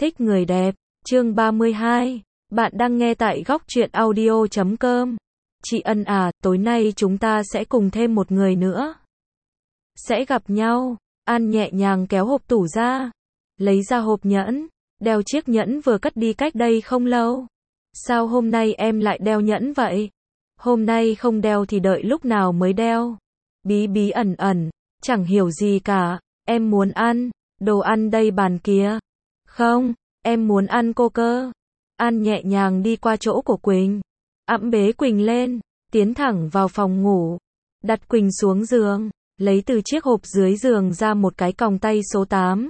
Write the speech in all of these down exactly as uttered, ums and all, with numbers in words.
Thích người đẹp, chương ba mươi hai. Bạn đang nghe tại góc truyện audio chấm com. Chị Ân à, tối nay chúng ta sẽ cùng thêm một người nữa. Sẽ gặp nhau. An nhẹ nhàng kéo hộp tủ ra. Lấy ra hộp nhẫn. Đeo chiếc nhẫn vừa cất đi cách đây không lâu. Sao hôm nay em lại đeo nhẫn vậy? Hôm nay không đeo thì đợi lúc nào mới đeo? Bí bí ẩn ẩn, chẳng hiểu gì cả. Em muốn ăn, đồ ăn đây bàn kia. Không, em muốn ăn cô cơ. An nhẹ nhàng đi qua chỗ của Quỳnh. Ẵm bế Quỳnh lên, tiến thẳng vào phòng ngủ. Đặt Quỳnh xuống giường, lấy từ chiếc hộp dưới giường ra một cái còng tay số tám.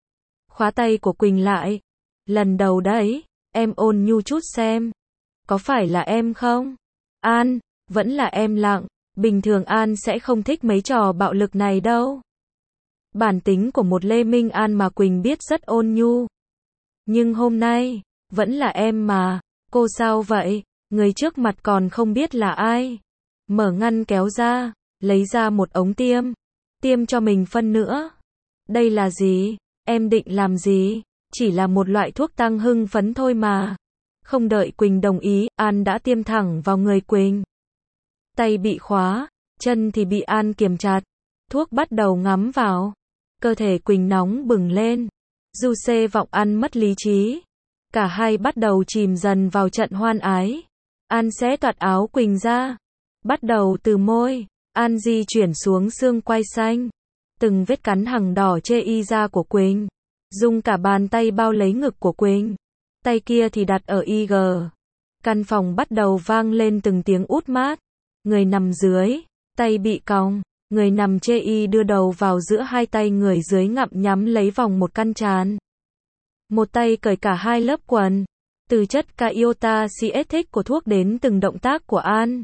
Khóa tay của Quỳnh lại. Lần đầu đấy, em ôn nhu chút xem. Có phải là em không? An, vẫn là em lặng. Bình thường An sẽ không thích mấy trò bạo lực này đâu. Bản tính của một Lê Minh An mà Quỳnh biết rất ôn nhu. Nhưng hôm nay, vẫn là em mà. Cô sao vậy? Người trước mặt còn không biết là ai. Mở ngăn kéo ra, lấy ra một ống tiêm. Tiêm cho mình phân nữa. Đây là gì? Em định làm gì? Chỉ là một loại thuốc tăng hưng phấn thôi mà. Không đợi Quỳnh đồng ý, An đã tiêm thẳng vào người Quỳnh. Tay bị khóa, chân thì bị An kiềm chặt. Thuốc bắt đầu ngấm vào. Cơ thể Quỳnh nóng bừng lên. Du xê vọng An mất lý trí. Cả hai bắt đầu chìm dần vào trận hoan ái. An xé toạc áo Quỳnh ra. Bắt đầu từ môi. An di chuyển xuống xương quai xanh. Từng vết cắn hằng đỏ chê y da của Quỳnh. Dùng cả bàn tay bao lấy ngực của Quỳnh. Tay kia thì đặt ở i giê. Căn phòng bắt đầu vang lên từng tiếng út mát. Người nằm dưới, tay bị còng. Người nằm chê y đưa đầu vào giữa hai tay người dưới ngậm nhắm lấy vòng một căn trán. Một tay cởi cả hai lớp quần. Từ chất Kyotaciatic của thuốc đến từng động tác của An.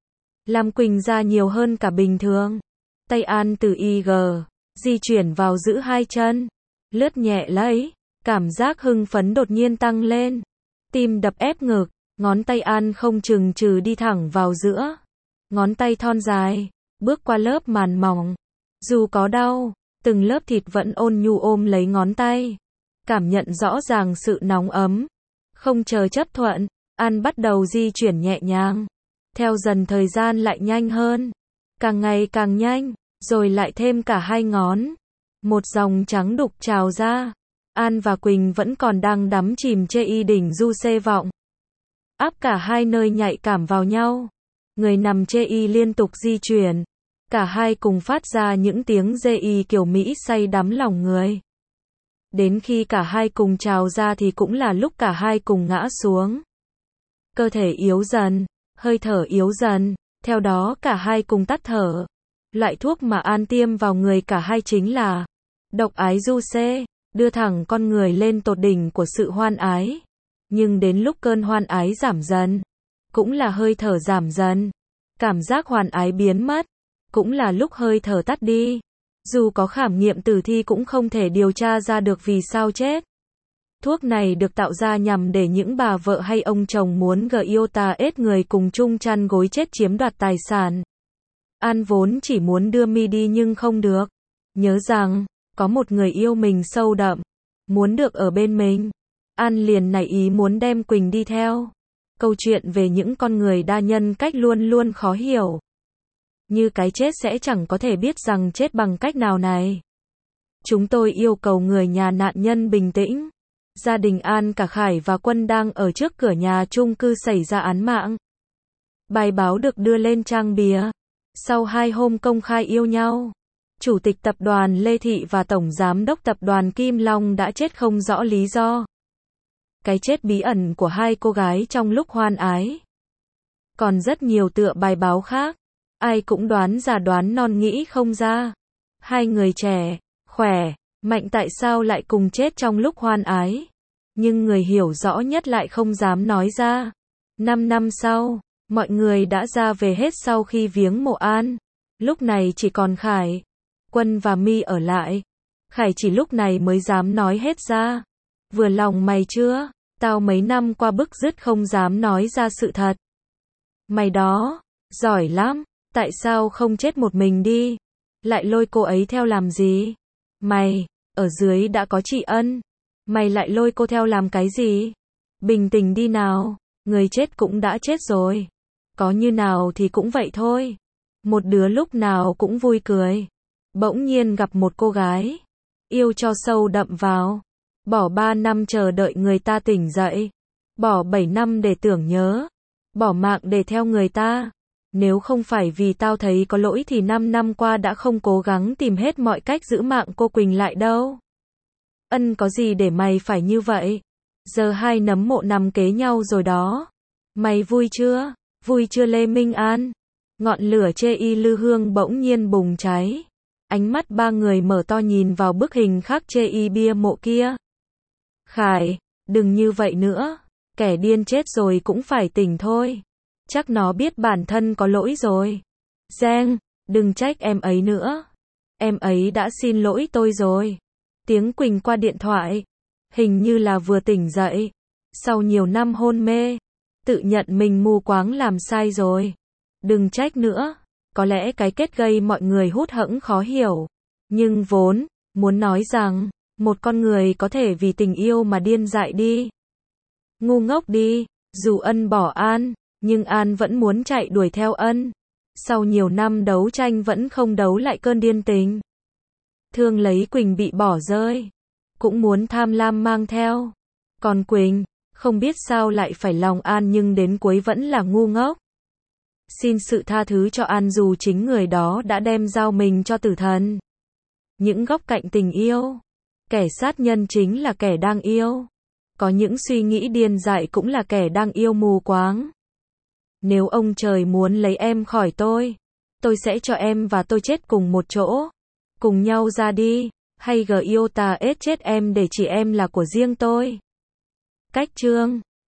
Làm Quỳnh ra nhiều hơn cả bình thường. Tay An từ i giê, di chuyển vào giữ hai chân. Lướt nhẹ lấy. Cảm giác hưng phấn đột nhiên tăng lên. Tim đập ép ngực. Ngón tay An không chừng chừ đi thẳng vào giữa. Ngón tay thon dài. Bước qua lớp màn mỏng. Dù có đau, từng lớp thịt vẫn ôn nhu ôm lấy ngón tay. Cảm nhận rõ ràng sự nóng ấm. Không chờ chấp thuận, An bắt đầu di chuyển nhẹ nhàng. Theo dần thời gian lại nhanh hơn. Càng ngày càng nhanh, rồi lại thêm cả hai ngón. Một dòng trắng đục trào ra. An và Quỳnh vẫn còn đang đắm chìm chê y đỉnh du xê vọng. Áp cả hai nơi nhạy cảm vào nhau. Người nằm chê y liên tục di chuyển. Cả hai cùng phát ra những tiếng dê y kiểu Mỹ say đắm lòng người. Đến khi cả hai cùng trào ra thì cũng là lúc cả hai cùng ngã xuống. Cơ thể yếu dần, hơi thở yếu dần, theo đó cả hai cùng tắt thở. Loại thuốc mà An tiêm vào người cả hai chính là độc ái du xê, đưa thẳng con người lên tột đỉnh của sự hoan ái. Nhưng đến lúc cơn hoan ái giảm dần, cũng là hơi thở giảm dần. Cảm giác hoan ái biến mất, cũng là lúc hơi thở tắt đi. Dù có khám nghiệm tử thi cũng không thể điều tra ra được vì sao chết. Thuốc này được tạo ra nhằm để những bà vợ hay ông chồng muốn giota ết người cùng chung chăn gối chết chiếm đoạt tài sản. An vốn chỉ muốn đưa mi đi nhưng không được. Nhớ rằng, có một người yêu mình sâu đậm, muốn được ở bên mình. An liền nảy ý muốn đem Quỳnh đi theo. Câu chuyện về những con người đa nhân cách luôn luôn khó hiểu. Như cái chết sẽ chẳng có thể biết rằng chết bằng cách nào này. Chúng tôi yêu cầu người nhà nạn nhân bình tĩnh. Gia đình An cả Khải và Quân đang ở trước cửa nhà chung cư xảy ra án mạng. Bài báo được đưa lên trang bìa. Sau hai hôm công khai yêu nhau, Chủ tịch tập đoàn Lê Thị và Tổng Giám đốc tập đoàn Kim Long đã chết không rõ lý do. Cái chết bí ẩn của hai cô gái trong lúc hoan ái. Còn rất nhiều tựa bài báo khác. Ai cũng đoán già đoán non nghĩ không ra. Hai người trẻ, khỏe, mạnh tại sao lại cùng chết trong lúc hoan ái. Nhưng người hiểu rõ nhất lại không dám nói ra. Năm năm sau, mọi người đã ra về hết sau khi viếng mộ An. Lúc này chỉ còn Khải, Quân và My ở lại. Khải chỉ lúc này mới dám nói hết ra. Vừa lòng mày chưa? Tao mấy năm qua bức rứt không dám nói ra sự thật. Mày đó, giỏi lắm. Tại sao không chết một mình đi? Lại lôi cô ấy theo làm gì? Mày, ở dưới đã có chị Ân. Mày lại lôi cô theo làm cái gì? Bình tĩnh đi nào, người chết cũng đã chết rồi. Có như nào thì cũng vậy thôi. Một đứa lúc nào cũng vui cười. Bỗng nhiên gặp một cô gái, yêu cho sâu đậm vào. Bỏ ba năm chờ đợi người ta tỉnh dậy. Bỏ bảy năm để tưởng nhớ. Bỏ mạng để theo người ta. Nếu không phải vì tao thấy có lỗi thì năm năm qua đã không cố gắng tìm hết mọi cách giữ mạng cô Quỳnh lại đâu. Ân có gì để mày phải như vậy? Giờ hai nấm mộ nằm kế nhau rồi đó. Mày vui chưa? Vui chưa Lê Minh An? Ngọn lửa chê y lư hương bỗng nhiên bùng cháy. Ánh mắt ba người mở to nhìn vào bức hình khắc chê y bia mộ kia. Khải, đừng như vậy nữa. Kẻ điên chết rồi cũng phải tỉnh thôi. Chắc nó biết bản thân có lỗi rồi. Giang, đừng trách em ấy nữa. Em ấy đã xin lỗi tôi rồi. Tiếng Quỳnh qua điện thoại. Hình như là vừa tỉnh dậy. Sau nhiều năm hôn mê. Tự nhận mình mù quáng làm sai rồi. Đừng trách nữa. Có lẽ cái kết gây mọi người hút hẫng khó hiểu. Nhưng vốn, muốn nói rằng, một con người có thể vì tình yêu mà điên dại đi. Ngu ngốc đi, dù Ân bỏ An, nhưng An vẫn muốn chạy đuổi theo Ân. Sau nhiều năm đấu tranh vẫn không đấu lại cơn điên tình. Thương lấy Quỳnh bị bỏ rơi. Cũng muốn tham lam mang theo. Còn Quỳnh, không biết sao lại phải lòng An nhưng đến cuối vẫn là ngu ngốc. Xin sự tha thứ cho An dù chính người đó đã đem giao mình cho tử thần. Những góc cạnh tình yêu. Kẻ sát nhân chính là kẻ đang yêu. Có những suy nghĩ điên dại cũng là kẻ đang yêu mù quáng. Nếu ông trời muốn lấy em khỏi tôi, tôi sẽ cho em và tôi chết cùng một chỗ. Cùng nhau ra đi, hay gờ yêu ta ết chết em để chỉ em là của riêng tôi. Cách chương